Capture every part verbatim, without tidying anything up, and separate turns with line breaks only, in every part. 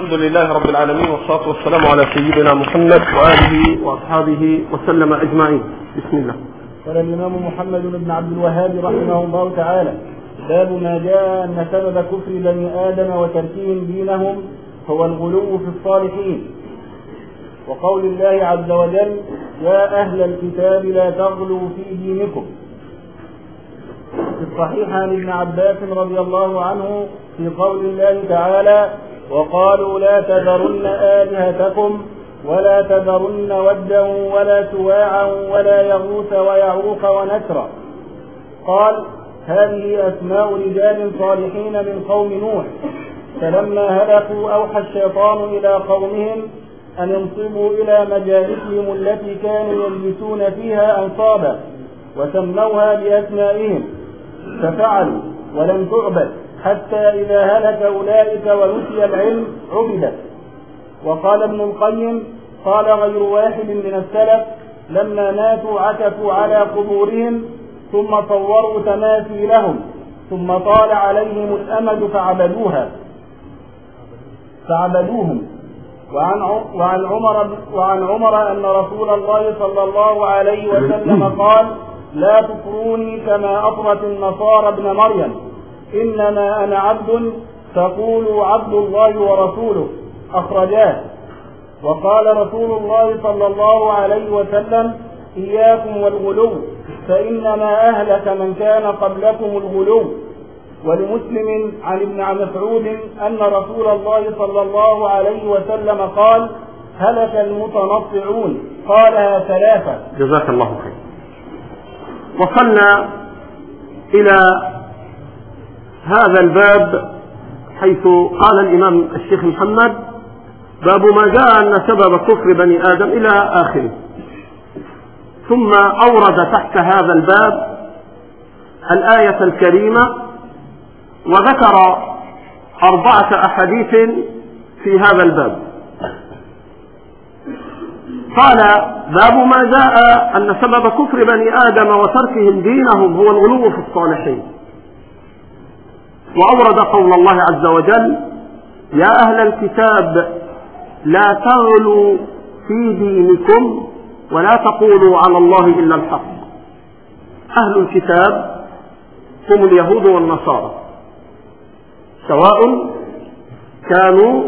الحمد لله رب العالمين، والصلاة والسلام على سيدنا محمد وآله وأصحابه وسلم أجمعين. بسم الله.
قال الإمام محمد بن عبد الوهاب رحمه الله تعالى: باب ما جاء أن سبب كفر بني آدم وتركهم دينهم هو الغلو في الصالحين، وقول الله عز وجل: يا أهل الكتاب لا تغلوا في دينكم. في الصحيح عن ابن عباس رضي الله عنه في قول الله تعالى: وقالوا لا تذرن آلهتكم ولا تذرن ودا ولا سواعا ولا يغوث ويعوق ونسرا. قال: هذه أسماء رجال صالحين من قوم نوح، فلما هلكوا أوحى الشيطان إلى قومهم أن ينصبوا إلى مجالسهم التي كانوا يجلسون فيها أنصابا وسموها بأسمائهم، ففعلوا ولم تعبد حتى إذا هلك أولئك ونسي العلم عبدت. وقال ابن القيم: قال غير واحد من السلف: لما ماتوا عكفوا على قبورهم ثم صوروا تماثيلهم ثم طال عليهم الأمد فعبدوها فعبدوهم. وعن وعن عمر وعن عمر أن رسول الله صلى الله عليه وسلم قال: لا تطروني كما أطرت النصارى ابن مريم، إنما أنا عبد فقولوا عبد الله ورسوله. أخرجاه. وقال رسول الله صلى الله عليه وسلم: إياكم والغلو، فإنما أهلك من كان قبلكم الغلو. ولمسلم عن ابن مسعود أن رسول الله صلى الله عليه وسلم قال: هلك المتنطعون. قالها ثلاثة.
جزاك الله خير. وصلنا إلى هذا الباب حيث قال الإمام الشيخ محمد: باب ما جاء أن سبب كفر بني آدم إلى آخره. ثم أورد تحت هذا الباب الآية الكريمة وذكر أربعة أحاديث في هذا الباب. قال: باب ما جاء أن سبب كفر بني آدم وتركهم دينهم هو الغلو في الصالحين. وأورد قول الله عز وجل: يا أهل الكتاب لا تغلوا في دينكم ولا تقولوا على الله إلا الحق. أهل الكتاب هم اليهود والنصارى، سواء كانوا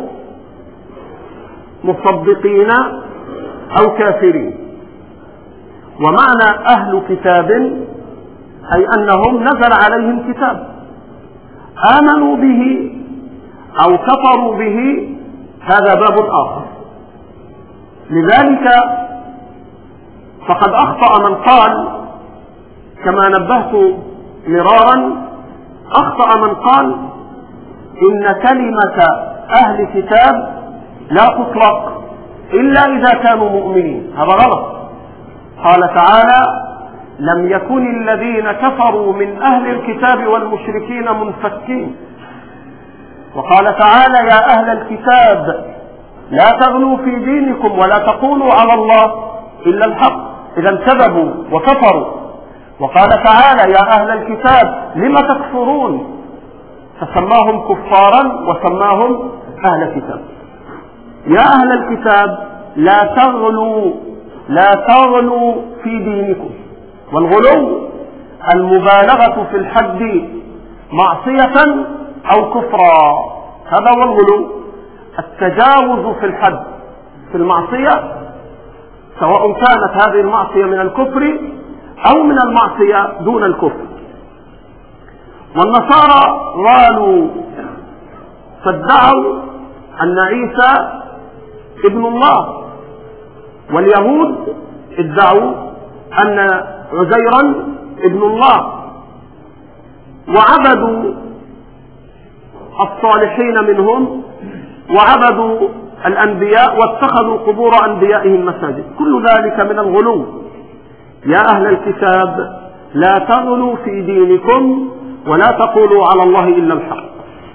مصدقين أو كافرين. ومعنى أهل كتاب أي أنهم نزل عليهم كتاب آمنوا به أو كفروا به، هذا باب آخر. لذلك فقد أخطأ من قال، كما نبهت مرارا، أخطأ من قال إن كلمة أهل كتاب لا تطلق إلا إذا كانوا مؤمنين. هذا غلط. قال تعالى: لم يكن الذين كفروا من أهل الكتاب والمشركين منفكين. وقال تعالى: يا أهل الكتاب لا تغلوا في دينكم ولا تقولوا على الله إلا الحق. إذا كذبوا وكفروا. وقال تعالى: يا أهل الكتاب لم تكفرون، فسماهم كفارا وسماهم أهل كتاب. يا أهل الكتاب لا تغلوا لا تغلوا في دينكم. والغلو المبالغة في الحد معصية أو كفرا، هذا هو الغلو. التجاوز في الحد في المعصية، سواء كانت هذه المعصية من الكفر أو من المعصية دون الكفر. والنصارى قالوا فادعوا أن عيسى ابن الله، واليهود ادعوا أن عزيرا ابن الله، وعبدوا الصالحين منهم وعبدوا الأنبياء واتخذوا قبور أنبيائهم مساجد. كل ذلك من الغلو. يا أهل الكتاب لا تغلوا في دينكم ولا تقولوا على الله إلا الحق.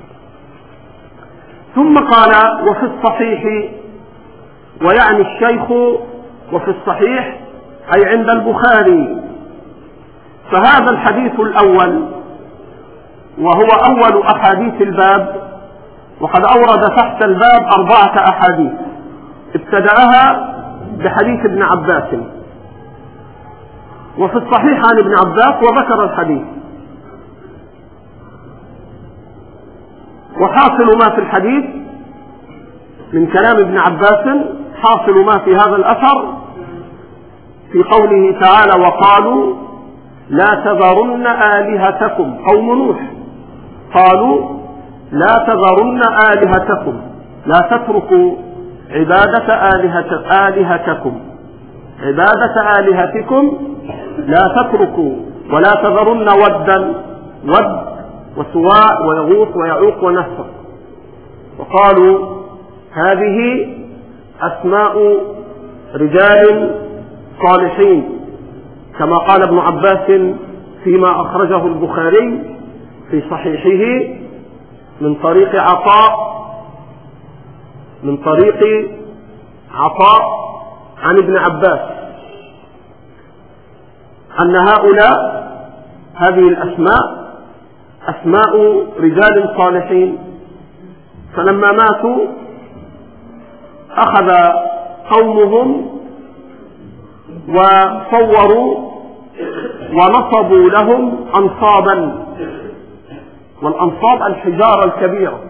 ثم قال: وفي الصحيح، ويعني الشيخ وفي الصحيح أي عند البخاري. فهذا الحديث الأول وهو أول أحاديث الباب وقد أورد تحت الباب أربعة أحاديث، ابتدأها بحديث ابن عباس، وفي الصحيح عن ابن عباس وذكر الحديث. وحاصل ما في الحديث من كلام ابن عباس، حاصل ما في هذا الأثر في قوله تعالى: وقالوا لا تذرن آلهتكم. قوم نوح قالوا لا تذرن آلهتكم، لا تتركوا عبادة آلهة آلهتكم عبادة آلهتكم لا تتركوا ولا تذرن ودا ود وسواع ويغوث ويعوق ونسر. وقالوا هذه أسماء رجال صالحين، كما قال ابن عباس فيما أخرجه البخاري في صحيحه من طريق عطاء من طريق عطاء عن ابن عباس أن هؤلاء هذه الأسماء أسماء رجال صالحين، فلما ماتوا أخذ قومهم وصوروا ونصبوا لهم أنصابا، والأنصاب الحجارة الكبيرة،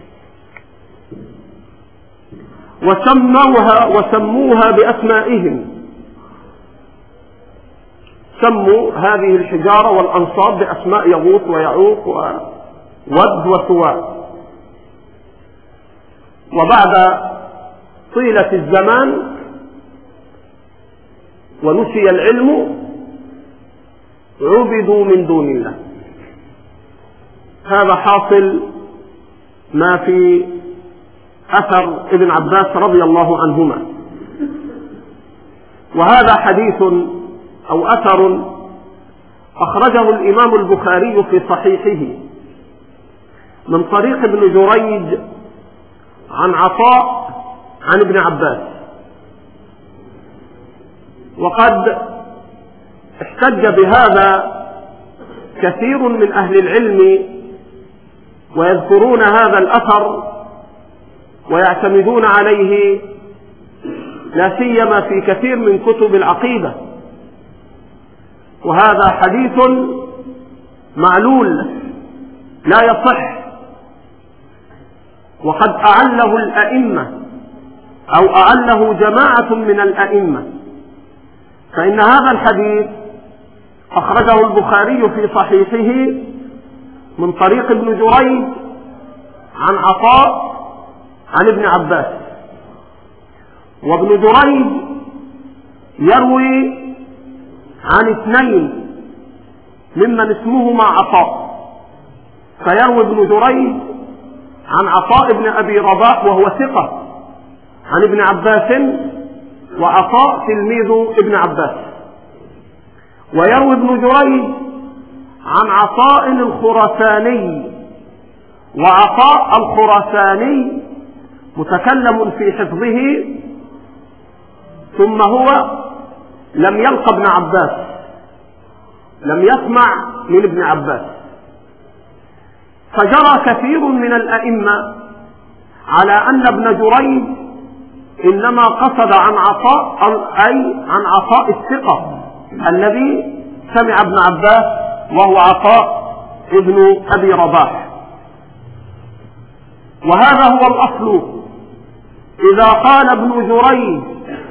وسموها وسموها بأسمائهم، سموا هذه الحجارة والأنصاب بأسماء يغوث ويعوق وود وسواع. وبعد طيلة الزمان ونسي العلم عبدوا من دون الله. هذا حاصل ما في أثر ابن عباس رضي الله عنهما. وهذا حديث أو أثر أخرجه الإمام البخاري في صحيحه من طريق ابن جريج عن عطاء عن ابن عباس. وقد احتج بهذا كثير من أهل العلم ويذكرون هذا الأثر ويعتمدون عليه، لا سيما في كثير من كتب العقيدة. وهذا حديث معلول لا يصح، وقد أعله الأئمة أو أعله جماعة من الأئمة، فإن هذا الحديث أخرجه البخاري في صحيحه من طريق ابن جريج عن عطاء عن ابن عباس. وابن جريج يروي عن اثنين ممن اسمهما عطاء، فيروي ابن جريج عن عطاء بن أبي رباح وهو ثقة عن ابن عباس، وعطاء تلميذ ابن عباس. ويروي ابن جريج عن عطاء الخراساني، وعطاء الخراساني متكلم في حفظه، ثم هو لم يلقى ابن عباس، لم يسمع من ابن عباس. فجرى كثير من الأئمة على أن ابن جريج إنما قصد عن عطاء، أي عن عطاء الثقة الذي سمع ابن عباس وهو عطاء ابن أبي رباح. وهذا هو الأصل. إذا قال ابن جريج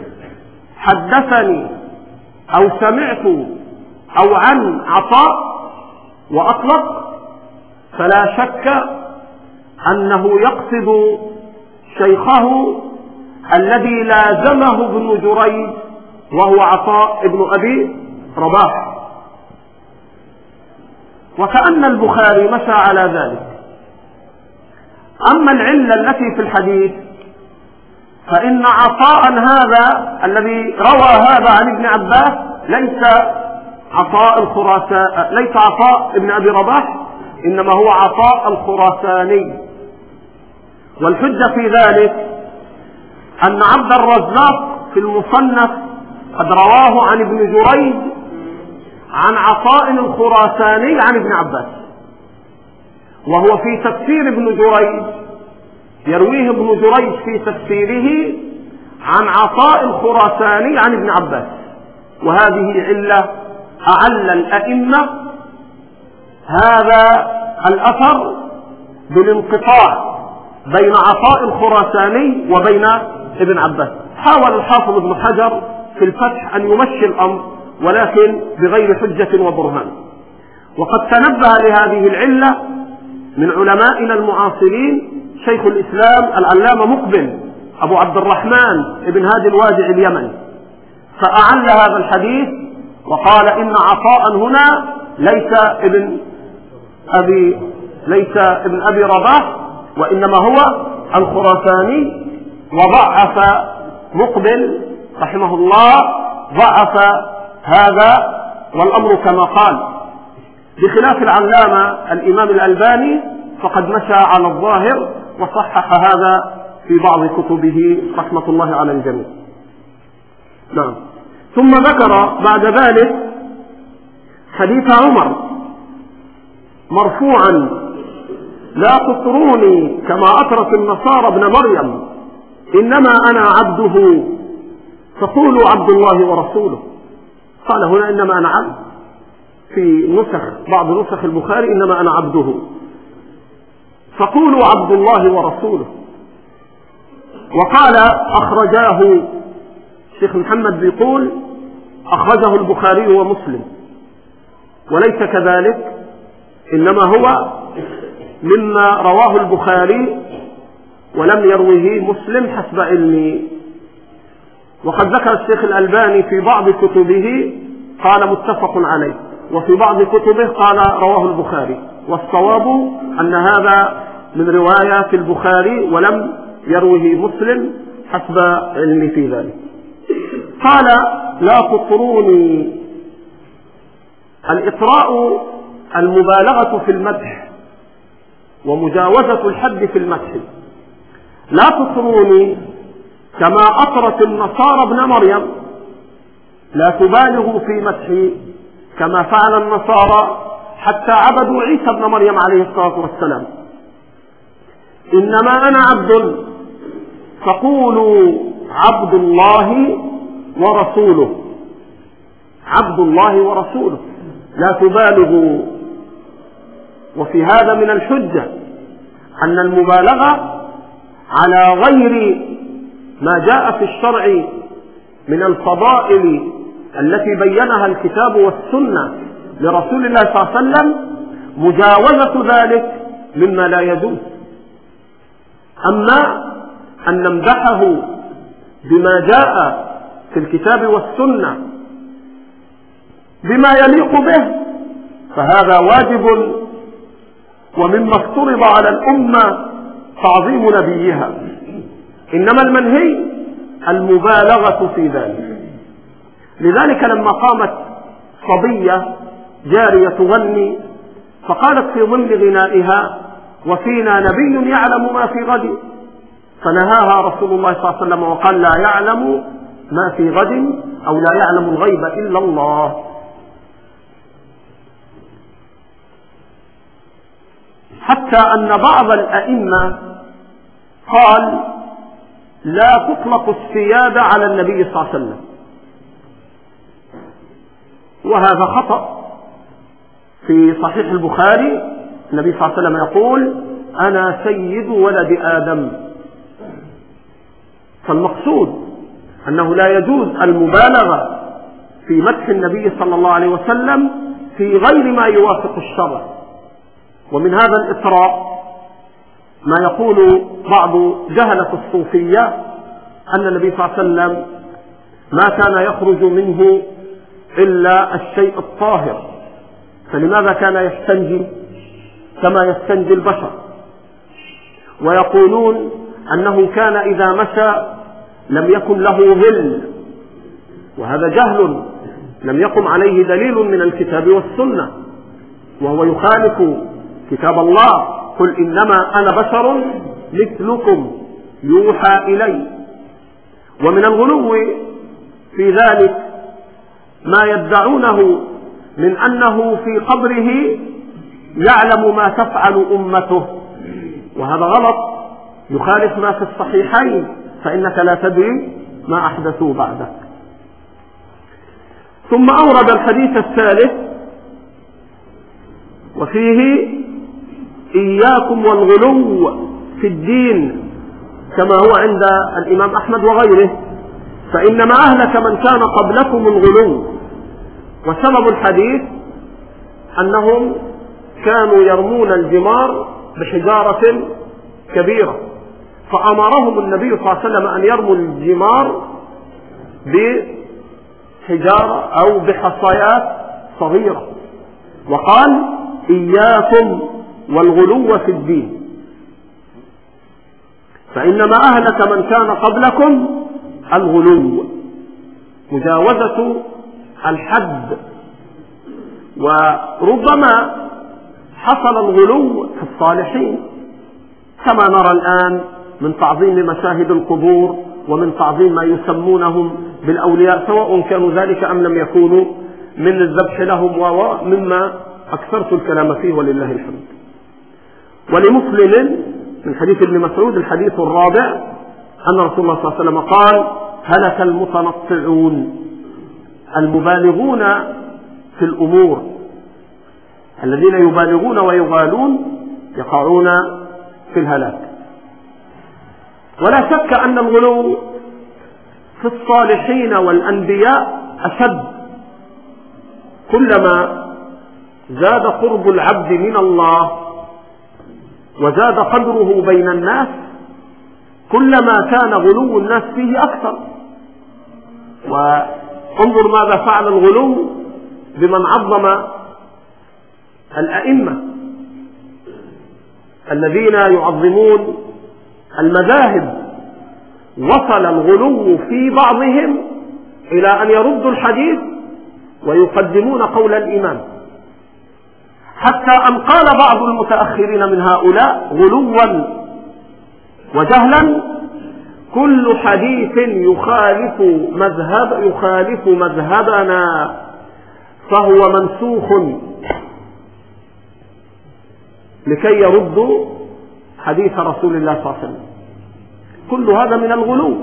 حدثني أو سمعت أو عن عطاء وأطلق، فلا شك أنه يقصد شيخه الذي لازمه ابن جريج وهو عطاء ابن أبي رباح. وكأن البخاري مشى على ذلك. أما العلة التي في الحديث فإن عطاء هذا الذي روى هذا عن ابن عباس ليس عطاء الخراسان، ليس عطاء ابن أبي رباح، إنما هو عطاء الخراساني. والحجة في ذلك أن عبد الرزاق في المصنف قد رواه عن ابن جريج عن عطاء الخراساني عن ابن عباس، وهو في تفسير ابن جريج يرويه ابن جريج في تفسيره عن عطاء الخراساني عن ابن عباس، وهذه علة أعل الأئمة هذا الأثر بالانقطاع بين عطاء الخراساني وبين ابن عباس. حاول الحافظ ابن حجر في الفتح أن يمشي الأمر ولكن بغير حجة وبرهان. وقد تنبه لهذه العلة من علمائنا المعاصرين شيخ الإسلام العلامة مقبل أبو عبد الرحمن ابن هادي الوادع اليمني، فأعل هذا الحديث وقال إن عطاء هنا ليس ابن أبي ليس ابن أبي رباح وإنما هو الخراساني. وضعف مقبل رحمه الله ضعف هذا والأمر كما قال، بخلاف العلامة الإمام الألباني فقد مشى على الظاهر وصحح هذا في بعض كتبه رحمة الله على الجميع. نعم. ثم ذكر بعد ذلك حديث عمر مرفوعا: لا تطروني كما أطرت النصارى ابن مريم، إنما أنا عبده فقولوا عبد الله ورسوله. قال هنا إنما أنا عبد، في نسخ بعض نسخ البخاري إنما أنا عبده فقولوا عبد الله ورسوله. وقال أخرجاه الشيخ محمد بيقول أخرجه البخاري ومسلم، وليس كذلك، إنما هو مما رواه البخاري ولم يروه مسلم حسب علمي. وقد ذكر الشيخ الألباني في بعض كتبه قال متفق عليه، وفي بعض كتبه قال رواه البخاري، والصواب أن هذا من رواية في البخاري ولم يروه مسلم حسب علمي في ذلك. قال لا تطروني. الإطراء المبالغة في المدح ومجاوزة الحد في المدح. لا تطروني كما أطرت النصارى ابن مريم، لا تبالغوا في مدحي كما فعل النصارى حتى عبدوا عيسى ابن مريم عليه الصلاة والسلام. إنما أنا عبد فقولوا عبد الله ورسوله، عبد الله ورسوله، لا تبالغوا. وفي هذا من الحجة أن المبالغة على غير ما جاء في الشرع من الفضائل التي بينها الكتاب والسنة لرسول الله صلى الله عليه وسلم مجاوزة ذلك مما لا يجوز. أما أن نمدحه بما جاء في الكتاب والسنة بما يليق به فهذا واجب، ومما افترض على الأمة تعظيم نبيها. إنما المنهي المبالغة في ذلك. لذلك لما قامت صبية جارية تغني فقالت في ضمن غنائها: وفينا نبي يعلم ما في غد، فنهاها رسول الله صلى الله عليه وسلم وقال: لا يعلم ما في غد أو لا يعلم الغيب إلا الله. حتى أن بعض الأئمة قال: لا تطلق السيادة على النبي صلى الله عليه وسلم، وهذا خطأ. في صحيح البخاري النبي صلى الله عليه وسلم يقول: أنا سيد ولد آدم. فالمقصود أنه لا يجوز المبالغة في مدح النبي صلى الله عليه وسلم في غير ما يوافق الشرع. ومن هذا الإطراء ما يقول بعض جهلة الصوفية أن النبي صلى الله عليه وسلم ما كان يخرج منه إلا الشيء الطاهر، فلماذا كان يستنجي كما يستنجي البشر؟ ويقولون أنه كان إذا مشى لم يكن له ظل، وهذا جهل لم يقم عليه دليل من الكتاب والسنة، وهو يخالف كتاب الله: قل إنما أنا بشر مثلكم يوحى إلي. ومن الغلو في ذلك ما يدعونه من أنه في قبره يعلم ما تفعل أمته، وهذا غلط، يخالف ما في الصحيحين فإنك لا تدري ما أحدثوا بعدك. ثم أورد الحديث الثالث وفيه إياكم والغلو في الدين كما هو عند الإمام أحمد وغيره، فإنما أهلك من كان قبلكم الغلو. وسبب الحديث أنهم كانوا يرمون الجمار بحجارة كبيرة، فأمرهم النبي صلى الله عليه وسلم أن يرموا الجمار بحجارة أو بحصيات صغيرة، وقال إياكم والغلو في الدين فإنما أهلك من كان قبلكم الغلو، مجاوزة الحد. وربما حصل الغلو في الصالحين كما نرى الآن من تعظيم مشاهد القبور ومن تعظيم ما يسمونهم بالأولياء، سواء كانوا ذلك أم لم يكونوا، من الذبح لهم ومما أكثرت الكلام فيه ولله الحمد. ولمسلم من حديث ابن مسعود الحديث الرابع أن رسول الله صلى الله عليه وسلم قال هلك المتنطعون المبالغون في الأمور، الذين يبالغون ويغالون يقعون في الهلاك. ولا شك أن الغلو في الصالحين والأنبياء أشد، كلما زاد قرب العبد من الله وزاد قدره بين الناس كلما كان غلو الناس فيه أكثر. وانظر ماذا فعل الغلو بمن عظم الأئمة الذين يعظمون المذاهب. وصل الغلو في بعضهم إلى أن يردوا الحديث ويقدمون قول الإمام، حتى أن قال بعض المتأخرين من هؤلاء غلوا وجهلا كل حديث يخالف مذهب يخالف مذهبنا فهو منسوخ، لكي يردوا حديث رسول الله صلى الله عليه وسلم. كل هذا من الغلو.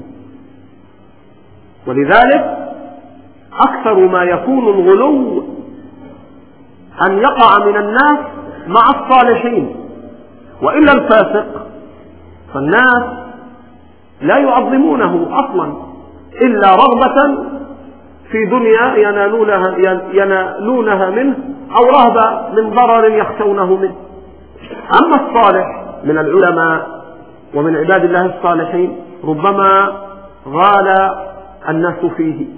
ولذلك أكثر ما يكون الغلو أن يقع من الناس مع الصالحين، وإلا الفاسق فالناس لا يعظمونه أصلا إلا رغبة في دنيا ينالونها, ينالونها منه أو رهبة من ضرر يخشونه منه. أما الصالح من العلماء ومن عباد الله الصالحين ربما غال الناس فيه.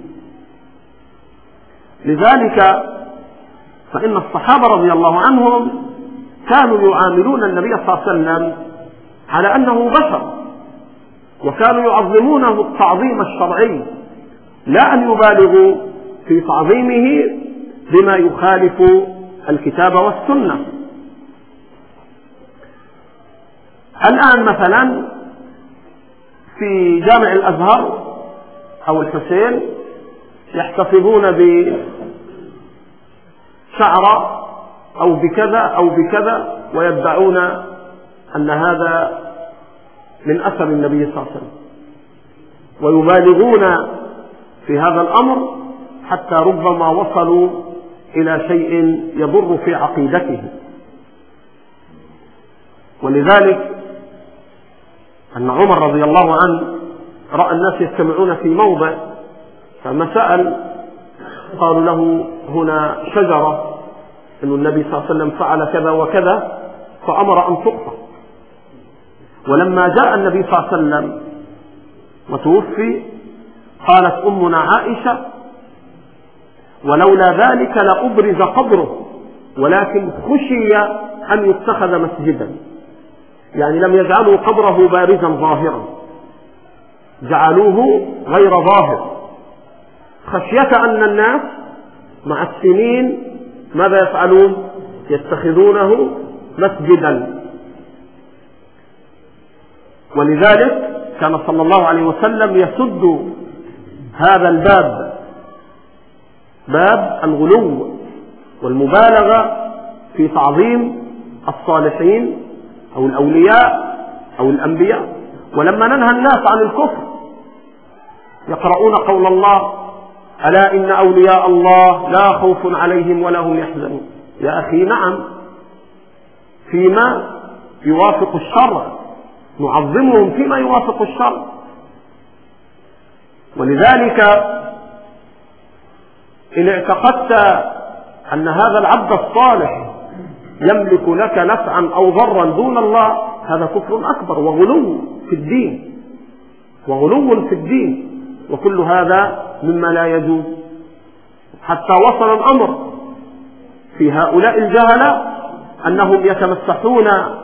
لذلك فإن الصحابة رضي الله عنهم كانوا يعاملون النبي صلى الله عليه وسلم على أنه بشر، وكانوا يعظمونه التعظيم الشرعي، لا أن يبالغوا في تعظيمه بما يخالف الكتاب والسنة. الآن مثلا في جامع الأزهر أو الحسين يحتفظون بشعر أو بكذا أو بكذا ويدعون أن هذا من أثر النبي صلى الله عليه وسلم، ويبالغون في هذا الأمر حتى ربما وصلوا إلى شيء يضر في عقيدته. ولذلك أن عمر رضي الله عنه رأى الناس يجتمعون في موضع، فما سأل قالوا له هنا شجرة أن النبي صلى الله عليه وسلم فعل كذا وكذا، فأمر أن تقطع. ولما جاء النبي صلى الله عليه وسلم وتوفي قالت أمنا عائشة ولولا ذلك لأبرز قبره ولكن خشي أن يتخذ مسجدا، يعني لم يجعلوا قبره بارزا ظاهرا، جعلوه غير ظاهر خشية أن الناس مع السنين ماذا يفعلون؟ يتخذونه مسجدا. ولذلك كان صلى الله عليه وسلم يسد هذا الباب، باب الغلو والمبالغة في تعظيم الصالحين أو الأولياء أو الأنبياء. ولما ننهى الناس عن الكفر يقرؤون قول الله: ألا إن أولياء الله لا خوف عليهم ولا هم يحزنون. يا أخي نعم، فيما يوافق الشرع نعظمهم فيما يوافق الشرع. ولذلك إن اعتقدت أن هذا العبد الصالح يملك لك نفعا أو ضرا دون الله، هذا كفر أكبر وغلو في الدين وغلو في الدين، وكل هذا مما لا يجوز. حتى وصل الأمر في هؤلاء الجهلة أنهم يتمسحون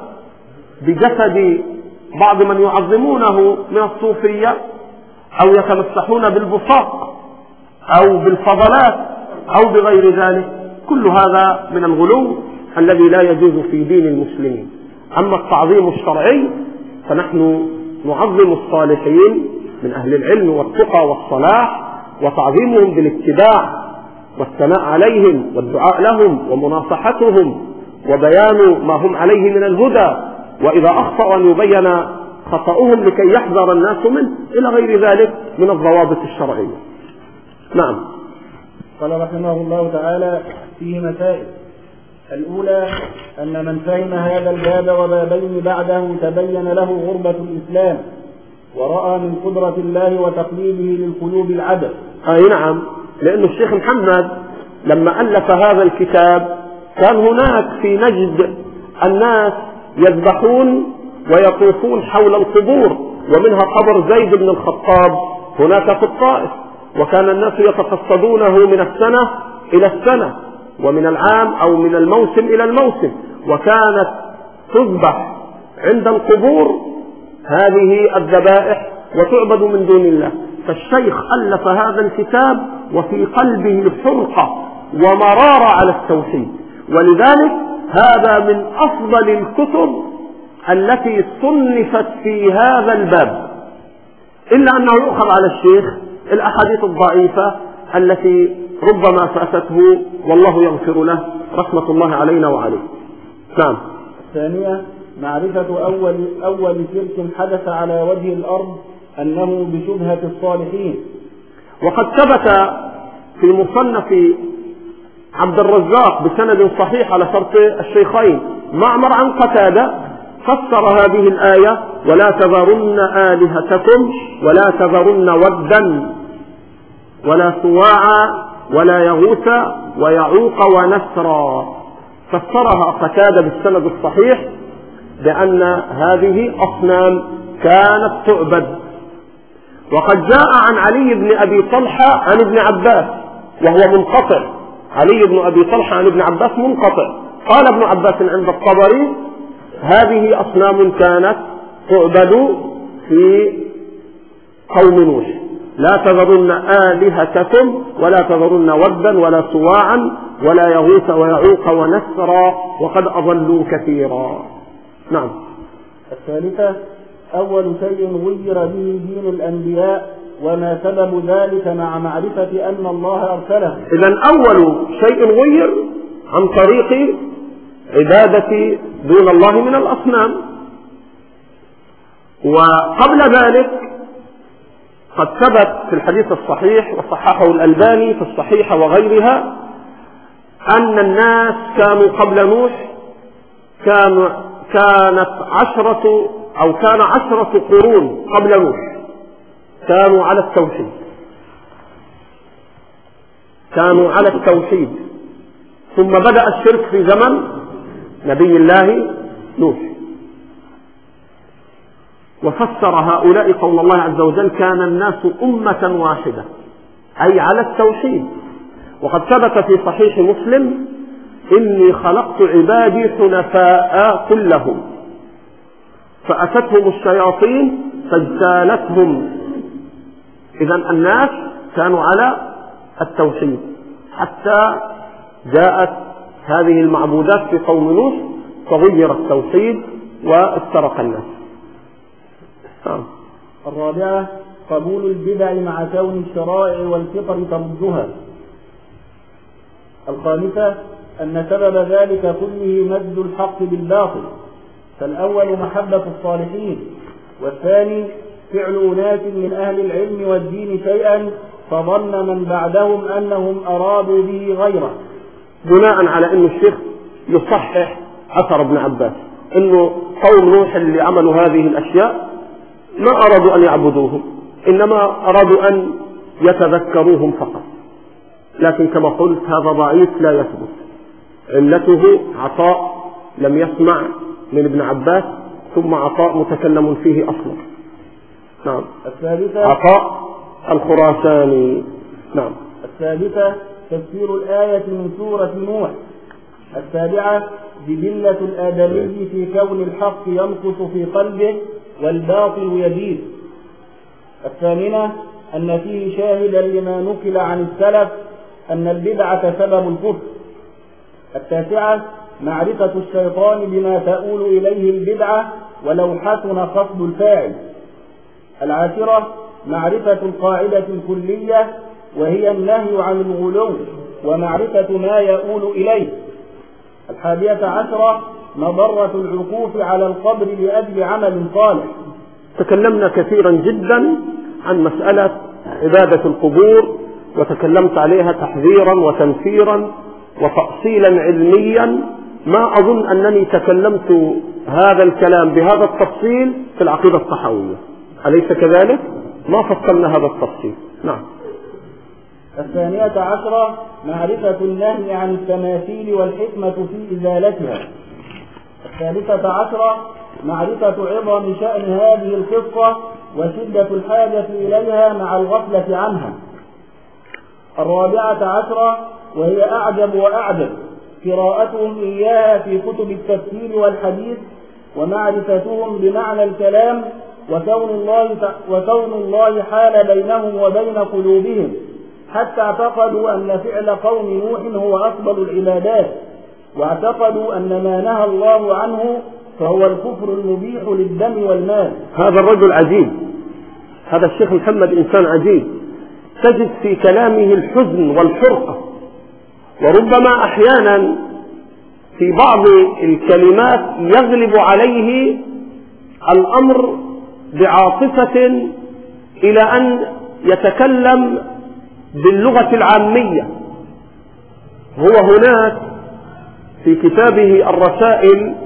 بجسد بعض من يعظمونه من الصوفية، أو يتمسحون بالبصاق أو بالفضلات أو بغير ذلك. كل هذا من الغلو الذي لا يجوز في دين المسلمين. أما التعظيم الشرعي فنحن نعظم الصالحين من أهل العلم والتقى والصلاح، وتعظيمهم بالاتباع والثناء عليهم والدعاء لهم ومناصحتهم وبيان ما هم عليه من الهدى، وإذا أخطأوا أن يبين خطأهم لكي يحذر الناس منه، إلى غير ذلك من الضوابط الشرعية. نعم.
قال رحمه الله تعالى: فيه مسائل. الأولى أن من فهم هذا الباب وبابين بعده تبين له غربة الإسلام، ورأى من قدرة الله وتقليبه للقلوب العدل.
أي نعم، لأن الشيخ محمد لما ألف هذا الكتاب كان هناك في نجد الناس يذبحون ويطوفون حول القبور، ومنها قبر زيد بن الخطاب هناك في الطائف، وكان الناس يتقصدونه من السنة إلى السنة، ومن العام أو من الموسم إلى الموسم، وكانت تذبح عند القبور هذه الذبائح وتعبد من دون الله. فالشيخ ألف هذا الكتاب وفي قلبه حرقة ومرارة على التوحيد، ولذلك هذا من أفضل الكتب التي صنفت في هذا الباب، إلا أنه يؤخذ على الشيخ الأحاديث الضعيفة التي ربما فاتته، والله يغفر له، رحمة الله علينا وعليه. نعم.
الثانية معرفة أول, أول شرك حدث على وجه الأرض أنه بشبهة الصالحين.
وقد ثبت في مصنف عبد الرزاق بسند صحيح على شرط الشيخين معمر عن قتادة فسر هذه الآية: ولا تذرن آلهتكم ولا تذرن ودا ولا سواعا ولا يغوث ويعوق ونسرا. فسرها قتادة بالسند الصحيح بأن هذه أصنام كانت تعبد. وقد جاء عن علي بن أبي طلحة عن ابن عباس وهو منقطع، علي بن أبي طلحة عن ابن عباس منقطع، قال ابن عباس عند الطبري: هذه أصنام كانت تعبد في قوم نوح، لا تذرن آلهتكم ولا تذرن ودا ولا سواعا ولا يغوث ويعوق ونسرا وقد أضلوا كثيرا. نعم.
الثالثة أول شيء غير به دين الأنبياء وما سبب ذلك مع معرفة أن الله أرسله.
إذن أول شيء غير عن طريق عبادة دون الله من الأصنام. وقبل ذلك قد ثبت في الحديث الصحيح وصححه الألباني في الصحيحة وغيرها أن الناس كانوا قبل نوح كانوا كانت عشرة أو كان عشرة قرون قبل نوح كانوا على التوحيد كانوا على التوحيد ثم بدأ الشرك في زمن نبي الله نوح. وفسر هؤلاء قول الله عز وجل: كان الناس أمة واحدة، أي على التوحيد. وقد ثبت في صحيح مسلم: إني خلقت عبادي حنفاء كلهم فأتتهم الشياطين فاجتالتهم. إذن الناس كانوا على التوحيد حتى جاءت هذه المعبودات في قوم نوح فغير التوحيد وافترق الناس.
الرابعة قبول البدع مع كون الشرائع والفطر تردها. الخامسة أن سبب ذلك كله مد الحق بالباطل، فالأول محبة الصالحين، والثاني فعل أناس من أهل العلم والدين شيئا فظن من بعدهم أنهم أرادوا به غيره.
بناء على أن الشيخ يصحح أثر ابن عباس أنه قوم نوح اللي عملوا هذه الأشياء ما أرادوا أن يعبدوهم، إنما أرادوا أن يتذكروهم فقط. لكن كما قلت هذا ضعيف لا يثبت، علته عطاء لم يسمع من ابن عباس، ثم عطاء متكلم فيه أصلا. نعم.
الثالثة
عطاء الخراساني. نعم.
الثالثة تفسير الآية من سورة نوح. السابعة جبلة الآدمي في كون الحق يمكث في قلبه والباطل يزيد. الثامنة أن فيه شاهدا لما نقل عن السلف أن البدعة سبب الكفر. التاسعة معرفة الشيطان بما تؤول إليه البدعة ولو حسن قصد الفاعل. العاشرة معرفة القاعدة الكلية وهي النهي عن الغلو ومعرفة ما يؤول إليه. الحادية عشرة مضرة العكوف على القبر لأجل عمل صالح.
تكلمنا كثيرا جدا عن مسألة عبادة القبور، وتكلمت عليها تحذيرا وتنفيرا وتأصيلا علميا. ما أظن أنني تكلمت هذا الكلام بهذا التفصيل في العقيدة الطحاوية، أليس كذلك؟ ما فصلنا هذا التفصيل. نعم.
الثانية عشرة معرفة النهي عن التماثيل والحكمة في إزالتها. الثالثة عشرة معرفة عظم شأن هذه القصة وشدة الحاجة إليها مع الغفلة عنها. الرابعة عشرة وهي أعجب وأعجب قراءتهم إياها في كتب التفسير والحديث ومعرفتهم بمعنى الكلام وكون الله, وكون الله حال بينهم وبين قلوبهم حتى اعتقدوا أن فعل قوم نوح هو أفضل العبادات، واعتقدوا أن ما نهى الله عنه فهو الكفر المبيح للدم والمال.
هذا الرجل عجيب، هذا الشيخ محمد إنسان عجيب، تجد في كلامه الحزن والحرقة، وربما أحيانا في بعض الكلمات يغلب عليه الأمر بعاطفة إلى أن يتكلم باللغة العامية. هو هناك في كتابه الرسائل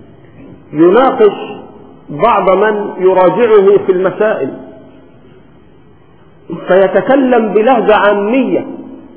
يناقش بعض من يراجعه في المسائل، فيتكلم بلهجة عامية،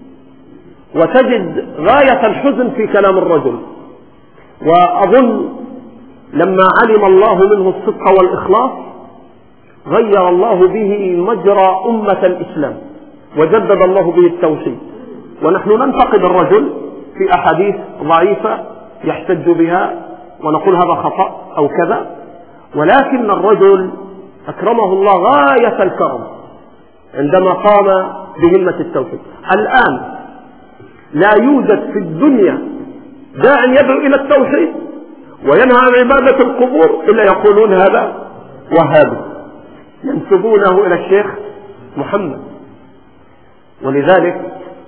وتجد غاية الحزن في كلام الرجل. وأظن لما علم الله منه الصدق والإخلاص غير الله به مجرى أمة الإسلام وجدد الله به التوحيد. ونحن ننتقد الرجل في أحاديث ضعيفة يحتج بها ونقول هذا خطأ أو كذا، ولكن الرجل أكرمه الله غاية الكرم عندما قام بهمة التوحيد. الآن لا يوجد في الدنيا داع يدعو إلى التوحيد وينهى عن عبادة القبور إلا يقولون هذا وهابي، ينسبونه إلى الشيخ محمد. ولذلك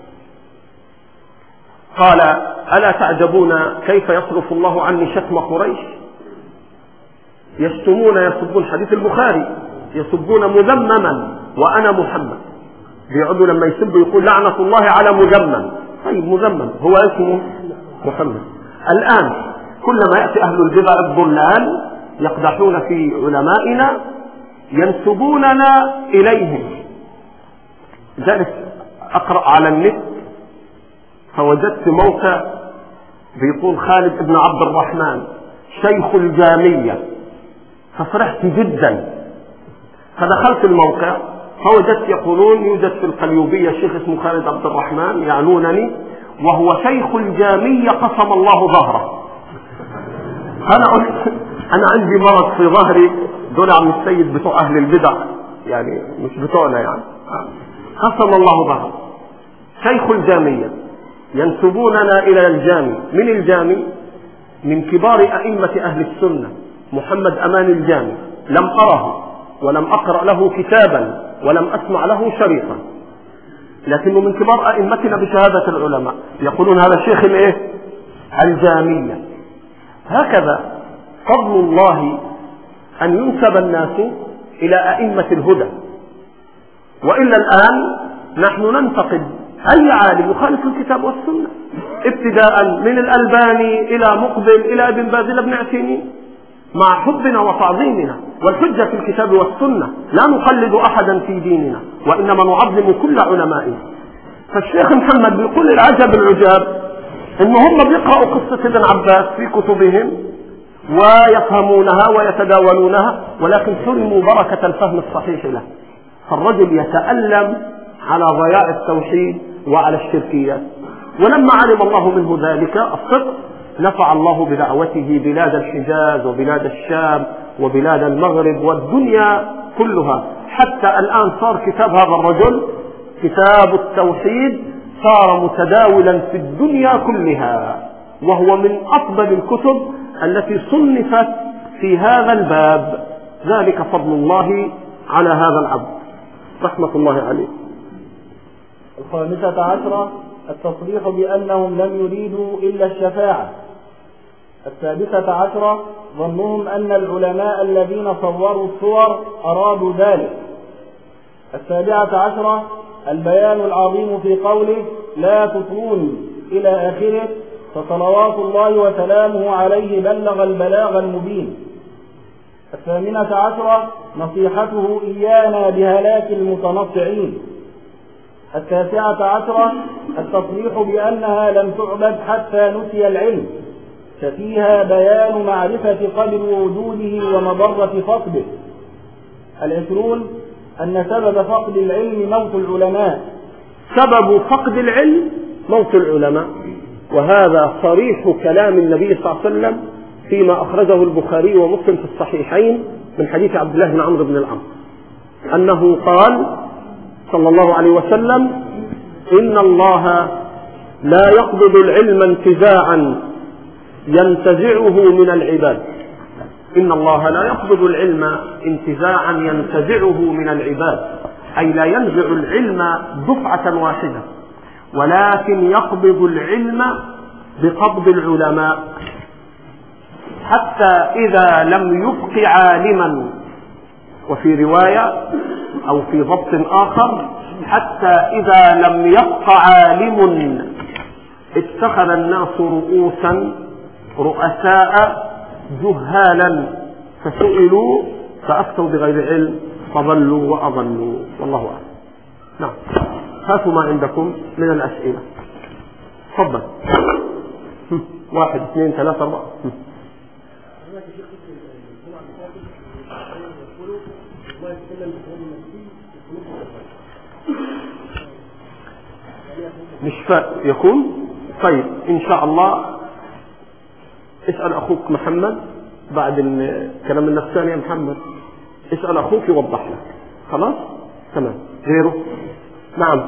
قال ألا تعجبون كيف يصرف الله عني شتم قريش؟ يشتمون يسبون، حديث البخاري، يسبون مذمما وأنا محمد. بيقعدوا لما يسبوا يقول لعنة الله على مذمم. طيب مذمم هو اسمه محمد. الآن كلما يأتي أهل البدع الضلال يقدحون في علمائنا ينسبوننا إليهم. ذلك أقرأ على النت فوجدت موقع بيقول خالد ابن عبد الرحمن شيخ الجامية، ففرحت جدا، فدخلت الموقع فوجدت يقولون يوجد في القليوبية شيخ اسمه خالد عبد الرحمن يعنونني وهو شيخ الجامية قسم الله ظهره. أنا قلت أنا عندي مرض في ظهري، دول عم السيد بتوع أهل البدع يعني مش بتوعنا يعني، قسم الله ظهره. شيخ الجامية ينسبوننا إلى الجامي. من الجامي؟ من كبار أئمة أهل السنة محمد أمان الجامي، لم أره ولم أقرأ له كتابا ولم أسمع له شريطا، لكنه من كبار أئمتنا بشهادة العلماء. يقولون هذا شيخ الايه؟ الجامية. هكذا فضل الله أن ينسب الناس إلى أئمة الهدى، وإلا الآن نحن ننتقد أي عالم يخالف الكتاب والسنة، ابتداء من الألباني إلى مقبل إلى ابن باز إلى ابن عثيمين، مع حبنا وتعظيمنا، والحجة في الكتاب والسنة، لا نقلد أحدا في ديننا، وإنما نعظم كل علمائنا. فالشيخ محمد بيقول العجب العجاب إن هم بيقرأوا قصة ابن عباس في كتبهم ويفهمونها ويتداولونها، ولكن حرموا بركة الفهم الصحيح له. فالرجل يتألم على ضياع التوحيد وعلى الشركيات، ولما علم الله منه ذلك الصدق نفع الله بدعوته بلاد الحجاز وبلاد الشام وبلاد المغرب والدنيا كلها، حتى الآن صار كتاب هذا الرجل كتاب التوحيد صار متداولا في الدنيا كلها، وهو من أفضل الكتب التي صنفت في هذا الباب. ذلك فضل الله على هذا العبد رحمة الله عليه.
الخامسة عشرة التصريح بأنهم لم يريدوا إلا الشفاعة. السادسة عشرة ظنهم أن العلماء الذين صوروا الصور أرادوا ذلك. السابعة عشرة البيان العظيم في قوله لا تطروني إلى آخره، فصلوات الله وسلامه عليه بلغ البلاغ المبين. الثامنة عشرة نصيحته إيانا بهلاك المتنطعين. التاسعة عشرة التصريح بأنها لم تعبد حتى نسي العلم، ففيها بيان معرفة قدر وجوده ومضرة فقده. العشرون أن سبب فقد العلم موت العلماء.
سبب فقد العلم موت العلماء، وهذا صريح كلام النبي صلى الله عليه وسلم فيما أخرجه البخاري ومسلم في الصحيحين من حديث عبد الله بن عمرو بن العاص أنه قال صلى الله عليه وسلم إن الله لا يقبض العلم انتزاعا ينتزعه من العباد. إن الله لا يقبض العلم انتزاعا ينتزعه من العباد، أي لا ينزع العلم دفعة واحدة، ولكن يقبض العلم بقبض العلماء، حتى إذا لم يبق عالما، وفي رواية أو في ضبط آخر حتى إذا لم يبق عالم اتخذ الناس رؤوسا رؤساء جهالا فسئلوا فأفتوا بغير علم فضلوا وأضلوا، والله أعلم. نعم، هاتوا ما عندكم من الأسئلة. تفضل. واحد اثنين ثلاثة أربعة. مش فاء يكون طيب إن شاء الله. اسأل أخوك محمد بعد الكلام النفساني يا محمد، اسأل أخوك يوضح لك. خلاص تمام. غيره؟ نعم.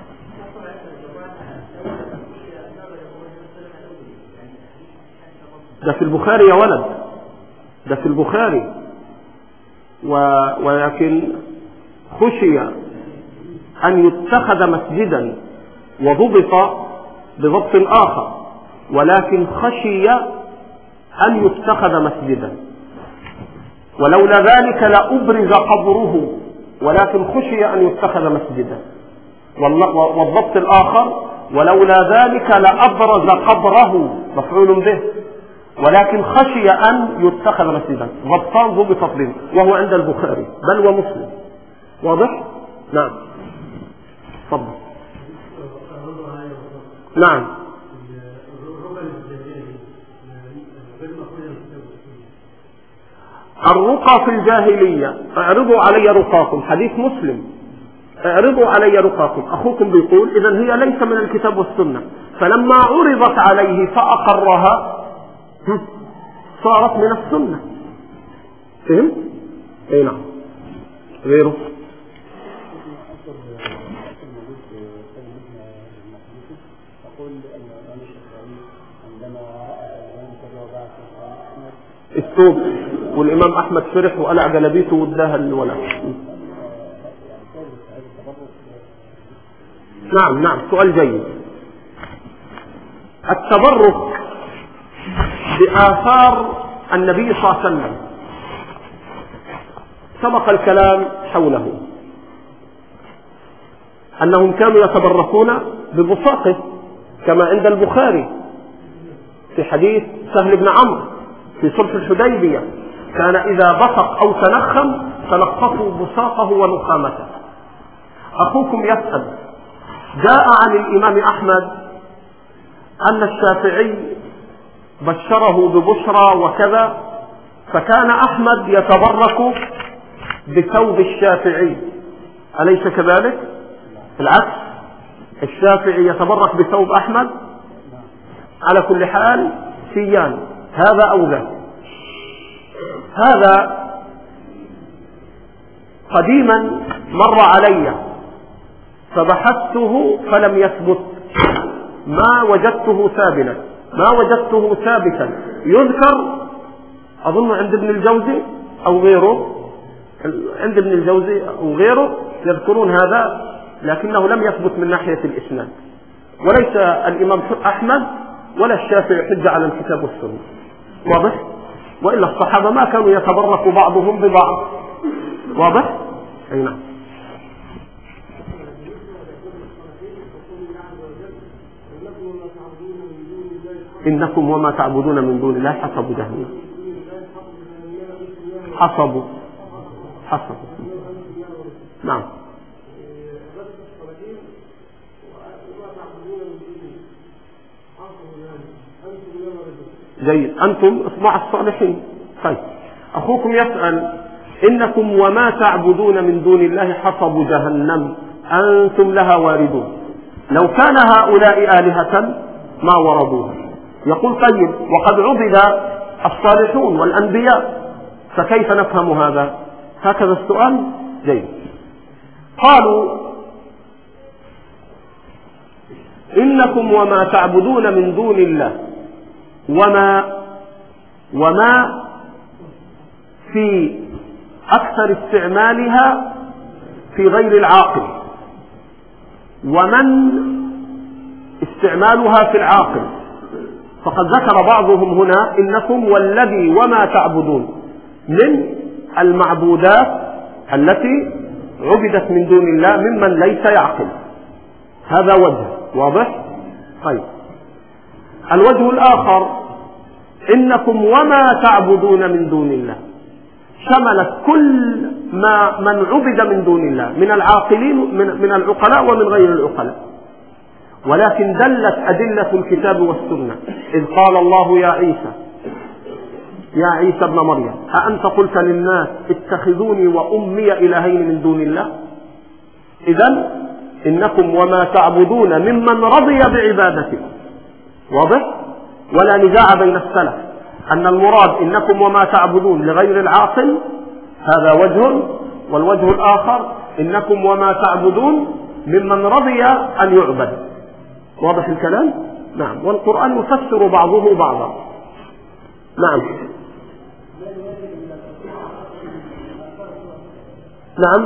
ده في البخاري يا ولد، ده في البخاري، و... ولكن خشي أن يتخذ مسجدا وضبط بضبط آخر، ولكن خشي أن يتخذ مسجدا، ولولا ذلك لأبرز قبره، ولكن خشي أن يتخذ مسجدا. والضبط الآخر ولولا ذلك لأبرز قبره، مفعول به، ولكن خشي أن يتخذ مسجدا. ضبطان ضبطت به، وهو عند البخاري بل ومسلم. واضح؟ نعم. تفضل. نعم. الرقى في الجاهلية اعرضوا علي رقاكم، حديث مسلم، اعرضوا علي رقاكم. أخوكم بيقول إذن هي ليس من الكتاب والسنة، فلما عرضت عليه فأقرها صارت من السنة. فهم؟ اي نعم. غيره؟ الثوب، والإمام أحمد فرح وقلع جلبيته واداها للولد. نعم نعم، سؤال جيد. التبرك بآثار النبي صلى الله عليه وسلم سبق الكلام حوله أنهم كانوا يتبركون ببصاقه كما عند البخاري في حديث سهل بن عمرو في صلح الحديبية، كان إذا بصق أو تنخم تلقفوا بصاقه ونخامته. أخوكم يسأل: جاء عن الإمام أحمد أن الشافعي بشره ببشرى وكذا، فكان أحمد يتبرك بثوب الشافعي، أليس كذلك؟ العكس، الشافعي يتبرك بثوب أحمد. على كل حال سيان هذا أو ذا. هذا قديما مر علي فبحثته فلم يثبت، ما وجدته ثابتا ما وجدته ثابتا يذكر أظن عند ابن الجوزي أو غيره، عند ابن الجوزي أو غيره يذكرون هذا، لكنه لم يثبت من ناحية الإسناد. وليس الإمام أحمد ولا الشافعي حجة على الكتاب والسنة، واضح؟ وإلا الصحابة ما كانوا يتبرك بعضهم ببعض، واضح؟ أي نعم. إنكم وما تعبدون من دون الله حسب جهنم. حسب حسب نعم. جيد، أنتم اصنع الصالحين. طيب، أخوكم يسأل: إنكم وما تعبدون من دون الله حصب جهنم أنتم لها واردون. لو كان هؤلاء آلهة ما وردوها. يقول: طيب، وقد عبد الصالحون والأنبياء، فكيف نفهم هذا؟ هكذا السؤال. جيد. قالوا: إنكم وما تعبدون من دون الله، وما وما في أكثر استعمالها في غير العاقل، ومن استعمالها في العاقل. فقد ذكر بعضهم هنا: إنكم والذي وما تعبدون من المعبودات التي عبدت من دون الله ممن ليس يعقل. هذا وجه واضح. طيب، الوجه الآخر: إنكم وما تعبدون من دون الله، شملت كل ما من عبد من دون الله من العاقلين من العقلاء ومن غير العقلاء، ولكن دلت أدلة الكتاب والسنة. إذ قال الله يا عيسى يا عيسى ابن مريم أأنت قلت للناس اتخذوني وأمي إلهين من دون الله. إذن إنكم وما تعبدون ممن رضي بعبادتكم، واضح؟ ولا نزاع بين السلف أن المراد إنكم وما تعبدون لغير العاقل، هذا وجه. والوجه الآخر: إنكم وما تعبدون ممن رضي أن يعبد. واضح الكلام؟ نعم. والقرآن يفسر بعضه بعضا. نعم نعم.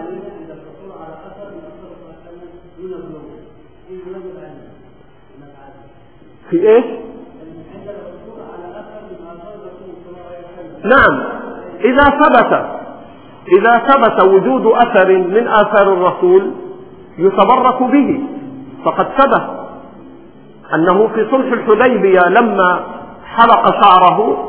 في ايش؟ نعم، إذا ثبت إذا ثبت وجود أثر من آثار الرسول يتبرك به. فقد ثبت أنه في صلح الحديبية لما حلق شعره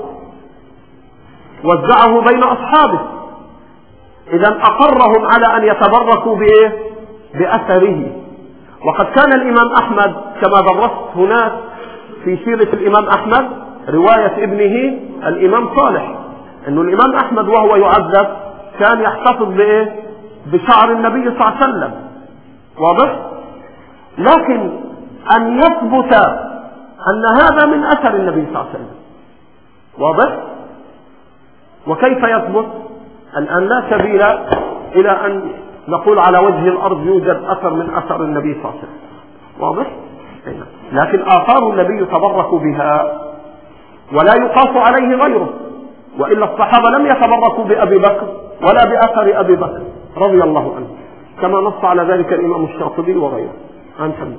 وزعه بين أصحابه، إذا أقرهم على أن يتبركوا بإيه؟ بأثره. وقد كان الإمام أحمد كما درست هناك في سيرة الإمام أحمد رواية ابنه الإمام صالح، أنه الإمام أحمد وهو يعذب كان يحتفظ بإيه؟ بشعر النبي صلى الله عليه وسلم، واضح؟ لكن أن يثبت أن هذا من أثر النبي صلى الله عليه وسلم، واضح؟ وكيف يثبت؟ الآن لا سبيل إلى أن نقول على وجه الأرض يوجد أثر من أثر النبي صلى الله عليه وسلم، واضح؟ لكن آثار النبي يتبرك بها ولا يقاس عليه غيره، وإلا الصحابة لم يتبركوا بأبي بكر ولا بأثر أبي بكر رضي الله عنه، كما نص على ذلك الإمام الشاطبي وغيره. عن حمد.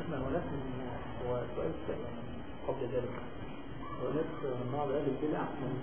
قبل ذلك وناس من بعض أهل البدع من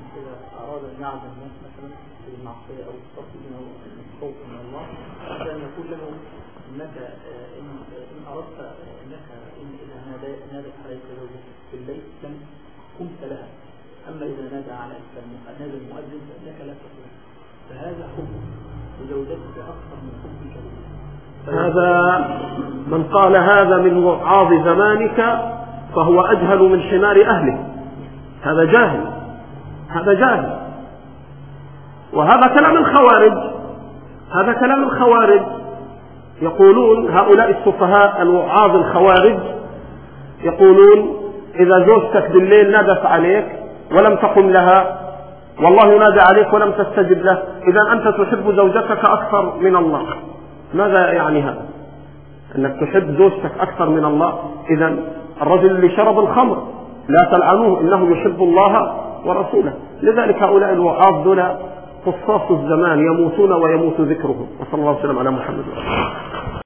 يعظم الناس مثلا في المعصية أو التصوير أو الخوف من الله، عشان يقول له إنك إن إن أردت إنك إن إذا نادت عليك زوجك في الليل لم قمت لها، أما إذا نادى عليك نادى المؤذن فإنك لا تقوم، فهذا حب لزوجتك أكثر من حبك لها.
هذا من قال هذا من وعاظ زمانك فهو أجهل من حمار أهله، هذا جاهل، هذا جاهل. وهذا كلام الخوارج، هذا كلام الخوارج. يقولون هؤلاء السفهاء الوعاظ الخوارج يقولون إذا زوجتك بالليل نادت عليك ولم تقم لها والله ينادي عليك ولم تستجب له، إذا أنت تحب زوجتك أكثر من الله. ماذا يعني هذا؟ أنك تحب زوجتك أكثر من الله؟ إذا الرجل اللي شرب الخمر لا تلعنوه إنه يحب الله ورسوله. لذلك هؤلاء الوعاظ دول قصاص الزمان يموتون ويموت ذكرهم. وصلى الله وسلم على محمد.